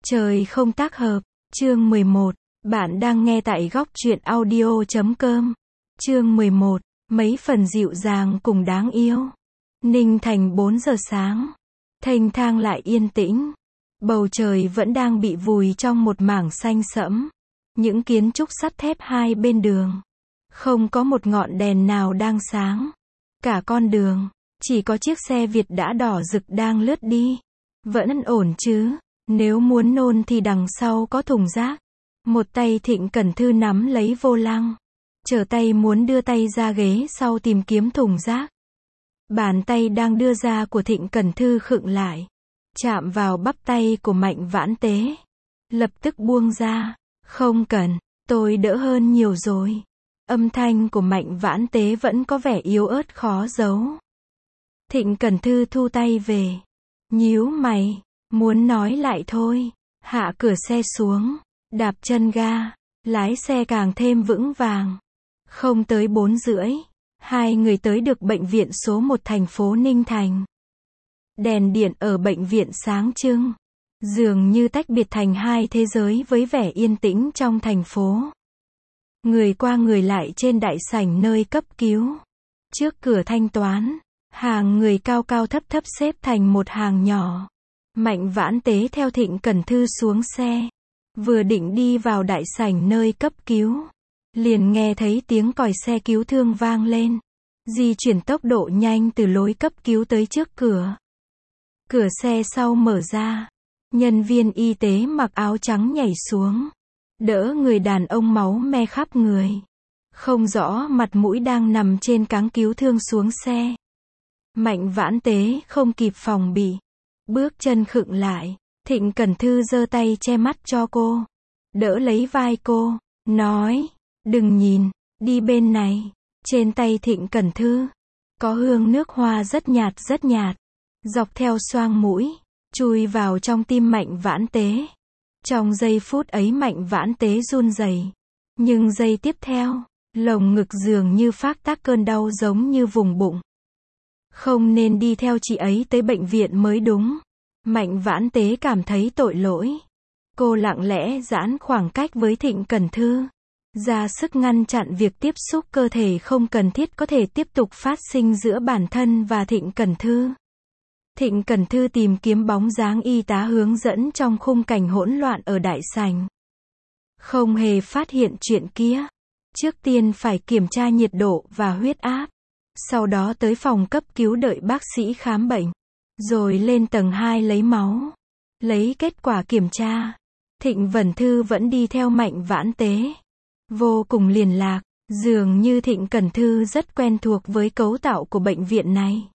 Trời không tác hợp, chương 11. Bạn đang nghe tại góc truyện audio.com. Chương 11. Mấy phần dịu dàng cùng đáng yêu. Ninh Thành 4 giờ sáng. Thênh thang lại yên tĩnh. Bầu trời vẫn đang bị vùi trong một mảng xanh sẫm. Những kiến trúc sắt thép hai bên đường. Không có một ngọn đèn nào đang sáng. Cả con đường, chỉ có chiếc xe Việt đã đỏ rực đang lướt đi. Vẫn ổn chứ? Nếu muốn nôn thì đằng sau có thùng rác. Một tay Thịnh Cẩn Thư nắm lấy vô lăng. Trở tay muốn đưa tay ra ghế sau tìm kiếm thùng rác. Bàn tay đang đưa ra của Thịnh Cẩn Thư khựng lại. Chạm vào bắp tay của Mạnh Vãn Tế. Lập tức buông ra. Không cần, tôi đỡ hơn nhiều rồi. Âm thanh của Mạnh Vãn Tế vẫn có vẻ yếu ớt khó giấu. Thịnh Cẩn Thư thu tay về. Nhíu mày. Muốn nói lại thôi. Hạ cửa xe xuống. Đạp chân ga. Lái xe càng thêm vững vàng. Không tới 4 rưỡi. Hai người tới được bệnh viện số 1 thành phố Ninh Thành. Đèn điện ở bệnh viện sáng trưng. Dường như tách biệt thành hai thế giới với vẻ yên tĩnh trong thành phố. Người qua người lại trên đại sảnh nơi cấp cứu. Trước cửa thanh toán. Hàng người cao cao thấp thấp xếp thành một hàng nhỏ. Mạnh Vãn Tế theo Thịnh Cẩn Thư xuống xe. Vừa định đi vào đại sảnh nơi cấp cứu. Liền nghe thấy tiếng còi xe cứu thương vang lên. Di chuyển tốc độ nhanh từ lối cấp cứu tới trước cửa. Cửa xe sau mở ra. Nhân viên y tế mặc áo trắng nhảy xuống. Đỡ người đàn ông máu me khắp người. Không rõ mặt mũi đang nằm trên cáng cứu thương xuống xe. Mạnh Vãn Tế không kịp phòng bị. Bước chân khựng lại. Thịnh Cẩn Thư giơ tay che mắt cho cô. Đỡ lấy vai cô. Nói. Đừng nhìn. Đi bên này. Trên tay Thịnh Cẩn Thư. Có hương nước hoa rất nhạt rất nhạt. Dọc theo xoang mũi. Chui vào trong tim Mạnh Vãn Tế. Trong giây phút ấy Mạnh Vãn Tế run rẩy. Nhưng giây tiếp theo. Lồng ngực dường như phát tác cơn đau giống như vùng bụng. Không nên đi theo chị ấy tới bệnh viện mới đúng. Mạnh Vãn Tế cảm thấy tội lỗi. Cô lặng lẽ giãn khoảng cách với Thịnh Cẩn Thư. Ra sức ngăn chặn việc tiếp xúc cơ thể không cần thiết có thể tiếp tục phát sinh giữa bản thân và Thịnh Cẩn Thư. Thịnh Cẩn Thư tìm kiếm bóng dáng y tá hướng dẫn trong khung cảnh hỗn loạn ở đại sảnh. Không hề phát hiện chuyện kia. Trước tiên phải kiểm tra nhiệt độ và huyết áp. Sau đó tới phòng cấp cứu đợi bác sĩ khám bệnh. Rồi lên tầng 2 lấy máu. Lấy kết quả kiểm tra. Thịnh Cẩn Thư vẫn đi theo Mạnh Vãn Tế. Vô cùng liền lạc. Dường như Thịnh Cẩn Thư rất quen thuộc với cấu tạo của bệnh viện này.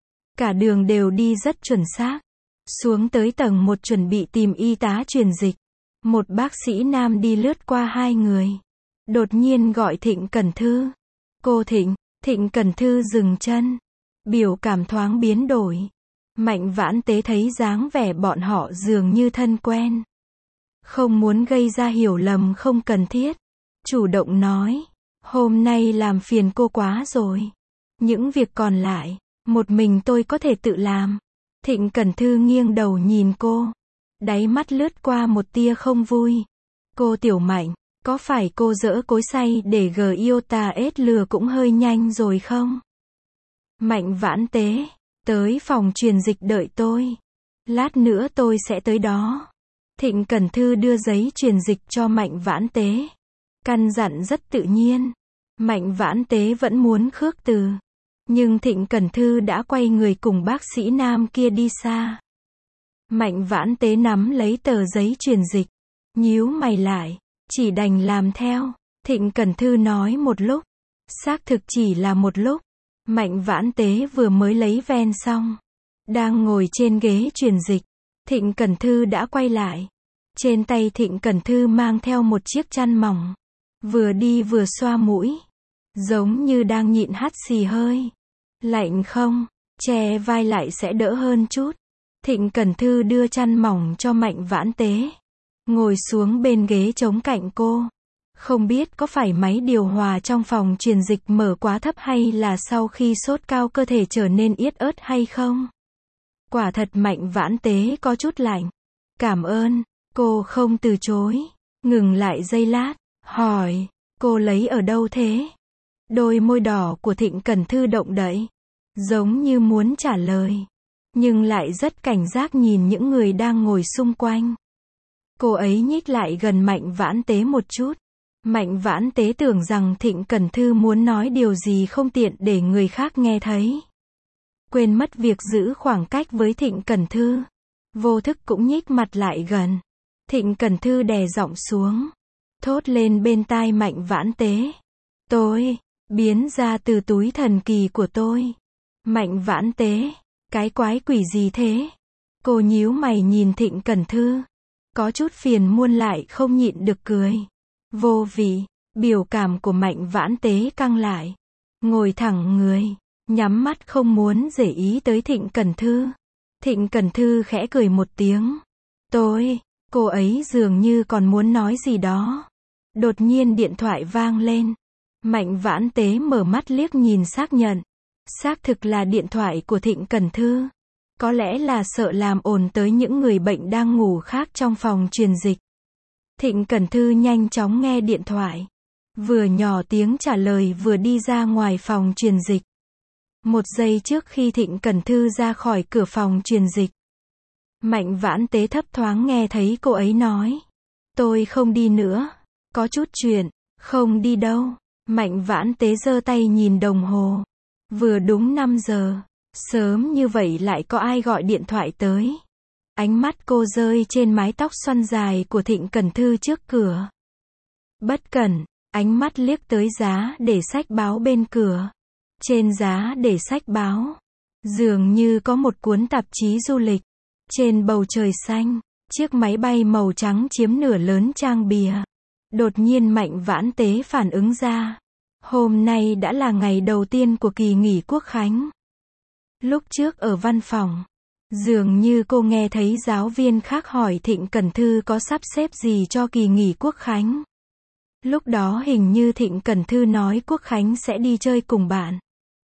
Cả đường đều đi rất chuẩn xác. Xuống tới tầng 1 chuẩn bị tìm y tá truyền dịch. Một bác sĩ nam đi lướt qua hai người. Đột nhiên gọi Thịnh Cẩn Thư. Cô Thịnh. Thịnh Cẩn Thư dừng chân. Biểu cảm thoáng biến đổi. Mạnh Vãn Tế thấy dáng vẻ bọn họ dường như thân quen. Không muốn gây ra hiểu lầm không cần thiết. Chủ động nói. Hôm nay làm phiền cô quá rồi. Những việc còn lại, một mình tôi có thể tự làm. Thịnh Cẩn Thư nghiêng đầu nhìn cô. Đáy mắt lướt qua một tia không vui. Cô Tiểu Mạnh, có phải cô dỡ cối xay để Giota S lừa cũng hơi nhanh rồi không? Mạnh Vãn Tế, tới phòng truyền dịch đợi tôi. Lát nữa tôi sẽ tới đó. Thịnh Cẩn Thư đưa giấy truyền dịch cho Mạnh Vãn Tế. Căn dặn rất tự nhiên. Mạnh Vãn Tế vẫn muốn khước từ. Nhưng Thịnh Cẩn Thư đã quay người cùng bác sĩ nam kia đi xa. Mạnh Vãn Tế nắm lấy tờ giấy truyền dịch. Nhíu mày lại. Chỉ đành làm theo. Thịnh Cẩn Thư nói một lúc. Xác thực chỉ là một lúc. Mạnh Vãn Tế vừa mới lấy ven xong. Đang ngồi trên ghế truyền dịch. Thịnh Cẩn Thư đã quay lại. Trên tay Thịnh Cẩn Thư mang theo một chiếc chăn mỏng. Vừa đi vừa xoa mũi. Giống như đang nhịn hắt xì hơi. Lạnh không? Che vai lại sẽ đỡ hơn chút. Thịnh Cẩn Thư đưa chăn mỏng cho Mạnh Vãn Tế. Ngồi xuống bên ghế chống cạnh cô. Không biết có phải máy điều hòa trong phòng truyền dịch mở quá thấp hay là sau khi sốt cao cơ thể trở nên yết ớt hay không? Quả thật Mạnh Vãn Tế có chút lạnh. Cảm ơn. Cô không từ chối, ngừng lại giây lát, hỏi, cô lấy ở đâu thế? Đôi môi đỏ của Thịnh Cẩn Thư động đậy, giống như muốn trả lời, nhưng lại rất cảnh giác nhìn những người đang ngồi xung quanh. Cô ấy nhích lại gần Mạnh Vãn Tế một chút. Mạnh Vãn Tế tưởng rằng Thịnh Cẩn Thư muốn nói điều gì không tiện để người khác nghe thấy. Quên mất việc giữ khoảng cách với Thịnh Cẩn Thư. Vô thức cũng nhích mặt lại gần. Thịnh Cẩn Thư đè giọng xuống, thốt lên bên tai Mạnh Vãn Tế. Tôi, biến ra từ túi thần kỳ của tôi. Mạnh Vãn Tế, cái quái quỷ gì thế? Cô nhíu mày nhìn Thịnh Cẩn Thư. Có chút phiền muôn lại không nhịn được cười. Vô vị, biểu cảm của Mạnh Vãn Tế căng lại. Ngồi thẳng người, nhắm mắt không muốn để ý tới Thịnh Cẩn Thư. Thịnh Cẩn Thư khẽ cười một tiếng. Cô ấy dường như còn muốn nói gì đó. Đột nhiên điện thoại vang lên. Mạnh Vãn Tế mở mắt liếc nhìn xác nhận. Xác thực là điện thoại của Thịnh Cẩn Thư. Có lẽ là sợ làm ồn tới những người bệnh đang ngủ khác trong phòng truyền dịch. Thịnh Cẩn Thư nhanh chóng nghe điện thoại. Vừa nhỏ tiếng trả lời vừa đi ra ngoài phòng truyền dịch. Một giây trước khi Thịnh Cẩn Thư ra khỏi cửa phòng truyền dịch, Mạnh Vãn Tế thấp thoáng nghe thấy cô ấy nói. Tôi không đi nữa. Có chút chuyện. Không đi đâu. Mạnh Vãn Tế giơ tay nhìn đồng hồ. Vừa đúng 5 giờ. Sớm như vậy lại có ai gọi điện thoại tới. Ánh mắt cô rơi trên mái tóc xoăn dài của Thịnh Cẩn Thư trước cửa. Bất cẩn, ánh mắt liếc tới giá để sách báo bên cửa. Trên giá để sách báo, dường như có một cuốn tạp chí du lịch. Trên bầu trời xanh, chiếc máy bay màu trắng chiếm nửa lớn trang bìa. Đột nhiên Mạnh Vãn Tế phản ứng ra. Hôm nay đã là ngày đầu tiên của kỳ nghỉ Quốc khánh. Lúc trước ở văn phòng, dường như cô nghe thấy giáo viên khác hỏi Thịnh Cẩn Thư có sắp xếp gì cho kỳ nghỉ Quốc khánh. Lúc đó hình như Thịnh Cẩn Thư nói Quốc khánh sẽ đi chơi cùng bạn.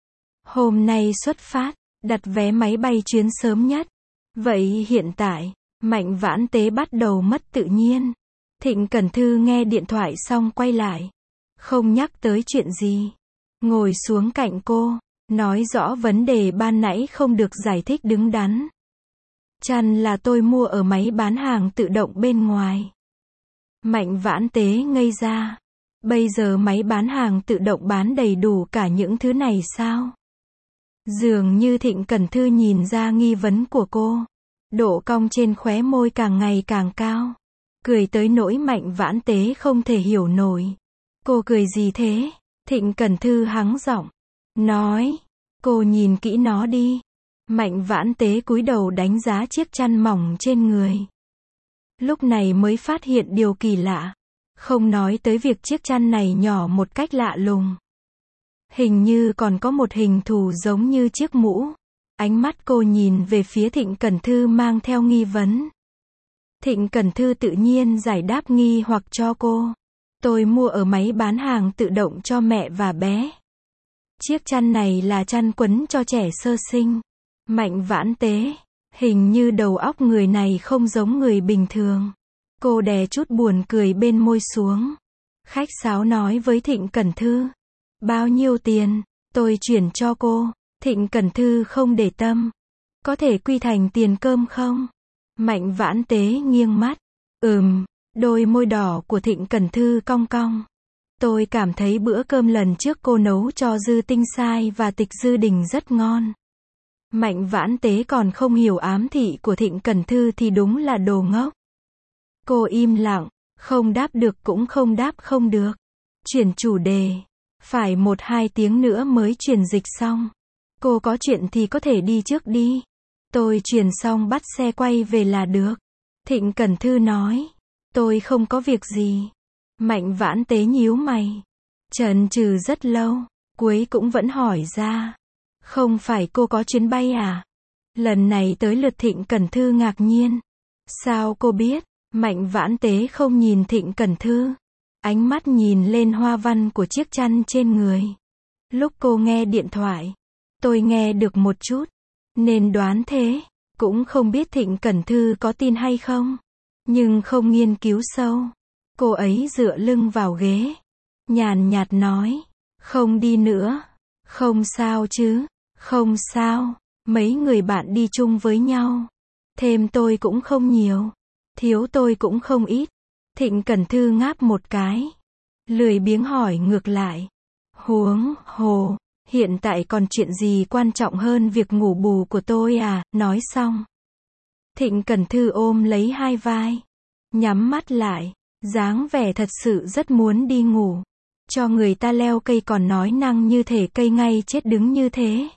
Hôm nay xuất phát, đặt vé máy bay chuyến sớm nhất. Vậy hiện tại, Mạnh Vãn Tế bắt đầu mất tự nhiên. Thịnh Cẩn Thư nghe điện thoại xong quay lại. Không nhắc tới chuyện gì. Ngồi xuống cạnh cô, nói rõ vấn đề ban nãy không được giải thích đứng đắn. Chăn là tôi mua ở máy bán hàng tự động bên ngoài. Mạnh Vãn Tế ngây ra. Bây giờ máy bán hàng tự động bán đầy đủ cả những thứ này sao? Dường như Thịnh Cẩn Thư nhìn ra nghi vấn của cô. Độ cong trên khóe môi càng ngày càng cao. Cười tới nỗi Mạnh Vãn Tế không thể hiểu nổi. Cô cười gì thế? Thịnh Cẩn Thư hắng giọng. Nói. Cô nhìn kỹ nó đi. Mạnh Vãn Tế cúi đầu đánh giá chiếc chăn mỏng trên người. Lúc này mới phát hiện điều kỳ lạ. Không nói tới việc chiếc chăn này nhỏ một cách lạ lùng. Hình như còn có một hình thù giống như chiếc mũ. Ánh mắt cô nhìn về phía Thịnh Cẩn Thư mang theo nghi vấn. Thịnh Cẩn Thư tự nhiên giải đáp nghi hoặc cho cô. Tôi mua ở máy bán hàng tự động cho mẹ và bé. Chiếc chăn này là chăn quấn cho trẻ sơ sinh. Mạnh Vãn Tế, hình như đầu óc người này không giống người bình thường. Cô đè chút buồn cười bên môi xuống. Khách sáo nói với Thịnh Cẩn Thư. Bao nhiêu tiền, tôi chuyển cho cô. Thịnh Cẩn Thư không để tâm. Có thể quy thành tiền cơm không? Mạnh Vãn Tế nghiêng mắt. Đôi môi đỏ của Thịnh Cẩn Thư cong cong. Tôi cảm thấy bữa cơm lần trước cô nấu cho Dư Tinh Sai và Tịch Dư Đình rất ngon. Mạnh Vãn Tế còn không hiểu ám thị của Thịnh Cẩn Thư thì đúng là đồ ngốc. Cô im lặng, không đáp được cũng không đáp không được. Chuyển chủ đề. Phải 1-2 tiếng nữa mới truyền dịch xong. Cô có chuyện thì có thể đi trước đi. Tôi truyền xong bắt xe quay về là được. Thịnh Cẩn Thư nói. Tôi không có việc gì. Mạnh Vãn Tế nhíu mày. Chần chừ rất lâu, cuối cũng vẫn hỏi ra. Không phải cô có chuyến bay à? Lần này tới lượt Thịnh Cẩn Thư ngạc nhiên. Sao cô biết? Mạnh Vãn Tế không nhìn Thịnh Cẩn Thư. Ánh mắt nhìn lên hoa văn của chiếc chăn trên người. Lúc cô nghe điện thoại, tôi nghe được một chút. Nên đoán thế. Cũng không biết Thịnh Cẩn Thư có tin hay không. nhưng không nghiên cứu sâu. Cô ấy dựa lưng vào ghế, nhàn nhạt nói, không đi nữa. Không sao chứ, không sao, mấy người bạn đi chung với nhau. Thêm tôi cũng không nhiều, thiếu tôi cũng không ít. Thịnh Cẩn Thư ngáp một cái, lười biếng hỏi ngược lại. Huống hồ, hiện tại còn chuyện gì quan trọng hơn việc ngủ bù của tôi à? Nói xong, Thịnh Cẩn Thư ôm lấy hai vai, nhắm mắt lại, dáng vẻ thật sự rất muốn đi ngủ. Cho người ta leo cây còn nói năng như thể cây ngay chết đứng như thế.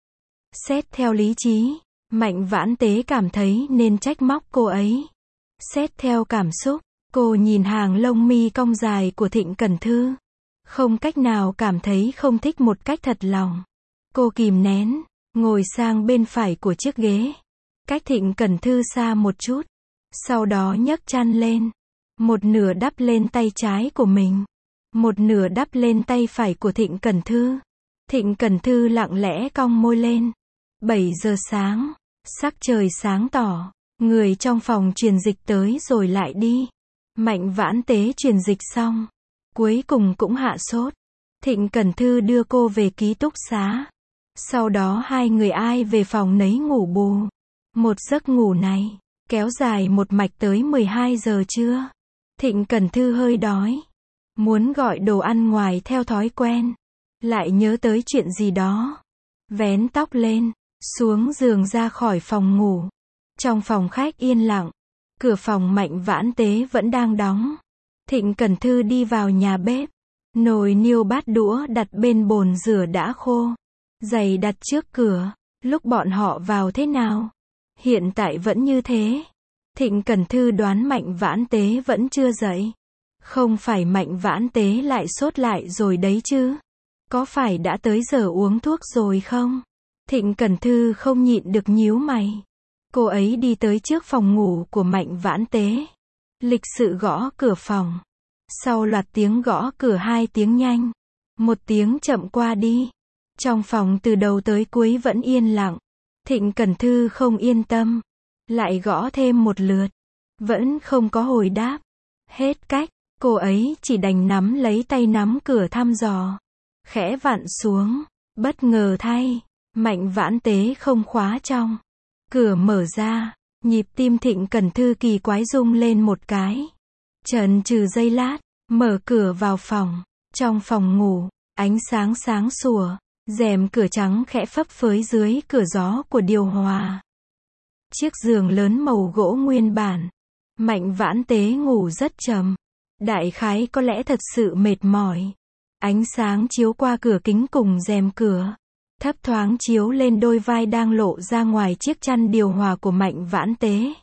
Xét theo lý trí, Mạnh Vãn Tế cảm thấy nên trách móc cô ấy. Xét theo cảm xúc, cô nhìn hàng lông mi cong dài của Thịnh Cẩn Thư, không cách nào cảm thấy không thích một cách thật lòng. Cô kìm nén, ngồi sang bên phải của chiếc ghế, cách Thịnh Cẩn Thư xa một chút. Sau đó nhấc chăn lên, một nửa đắp lên tay trái của mình, một nửa đắp lên tay phải của Thịnh Cẩn Thư. Thịnh Cẩn Thư lặng lẽ cong môi lên. 7 giờ sáng, sắc trời sáng tỏ, người trong phòng truyền dịch tới rồi lại đi. Mạnh Vãn Tế truyền dịch xong, cuối cùng cũng hạ sốt. Thịnh Cẩn Thư đưa cô về ký túc xá. Sau đó hai người ai về phòng nấy ngủ bù. Một giấc ngủ này kéo dài một mạch tới 12 giờ trưa. Thịnh Cẩn Thư hơi đói, muốn gọi đồ ăn ngoài theo thói quen, lại nhớ tới chuyện gì đó, vén tóc lên, xuống giường ra khỏi phòng ngủ. Trong phòng khách yên lặng, cửa phòng Mạnh Vãn Tế vẫn đang đóng. Thịnh Cẩn Thư đi vào nhà bếp, nồi niêu bát đũa đặt bên bồn rửa đã khô, giày đặt trước cửa. Lúc bọn họ vào thế nào? Hiện tại vẫn như thế. Thịnh Cẩn Thư đoán Mạnh Vãn Tế vẫn chưa dậy. Không phải Mạnh Vãn Tế lại sốt lại rồi đấy chứ? Có phải đã tới giờ uống thuốc rồi không? Thịnh Cẩn Thư không nhịn được nhíu mày. Cô ấy đi tới trước phòng ngủ của Mạnh Vãn Tế, lịch sự gõ cửa phòng. Sau loạt tiếng gõ cửa 2 tiếng nhanh, 1 tiếng chậm qua đi. Trong phòng từ đầu tới cuối vẫn yên lặng. Thịnh Cẩn Thư không yên tâm, lại gõ thêm một lượt, vẫn không có hồi đáp. Hết cách, cô ấy chỉ đành nắm lấy tay nắm cửa thăm dò, khẽ vặn xuống. Bất ngờ thay, Mạnh Vãn Tế không khóa trong. Cửa mở ra, nhịp tim Thịnh Cẩn Thư kỳ quái rung lên một cái. Chần chừ giây lát, mở cửa vào phòng. Trong phòng ngủ, ánh sáng sáng sủa, rèm cửa trắng khẽ phấp phới dưới cửa gió của điều hòa. Chiếc giường lớn màu gỗ nguyên bản. Mạnh Vãn Tế ngủ rất trầm. Đại khái có lẽ thật sự mệt mỏi. Ánh sáng chiếu qua cửa kính cùng rèm cửa, thấp thoáng chiếu lên đôi vai đang lộ ra ngoài chiếc chăn điều hòa của Mạnh Vãn Tế.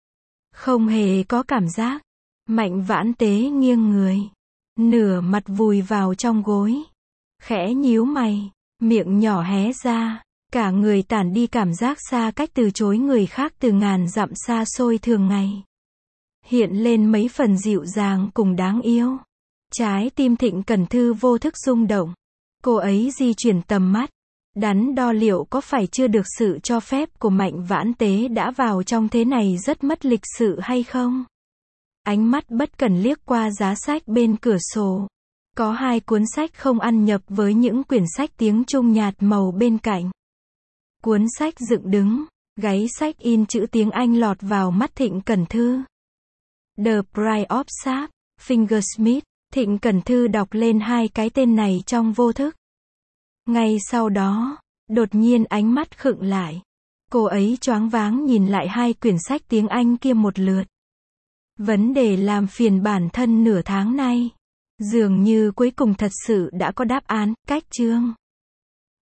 Không hề có cảm giác. Mạnh Vãn Tế nghiêng người, nửa mặt vùi vào trong gối, khẽ nhíu mày, miệng nhỏ hé ra, cả người tản đi cảm giác xa cách từ chối người khác từ ngàn dặm xa xôi thường ngày. Hiện lên mấy phần dịu dàng cùng đáng yêu. Trái tim Thịnh Cẩn Thư vô thức rung động. Cô ấy di chuyển tầm mắt, đắn đo liệu có phải chưa được sự cho phép của Mạnh Vãn Tế đã vào trong thế này rất mất lịch sự hay không? Ánh mắt bất cần liếc qua giá sách bên cửa sổ. Có 2 cuốn sách không ăn nhập với những quyển sách tiếng Trung nhạt màu bên cạnh. Cuốn sách dựng đứng, gáy sách in chữ tiếng Anh lọt vào mắt Thịnh Cẩn Thư. The Bride of Sharp, Fingersmith. Thịnh Cẩn Thư đọc lên 2 cái tên này trong vô thức. Ngay sau đó, đột nhiên ánh mắt khựng lại. Cô ấy choáng váng nhìn lại 2 quyển sách tiếng Anh kia một lượt. Vấn đề làm phiền bản thân nửa tháng nay, dường như cuối cùng thật sự đã có đáp án. Cách chương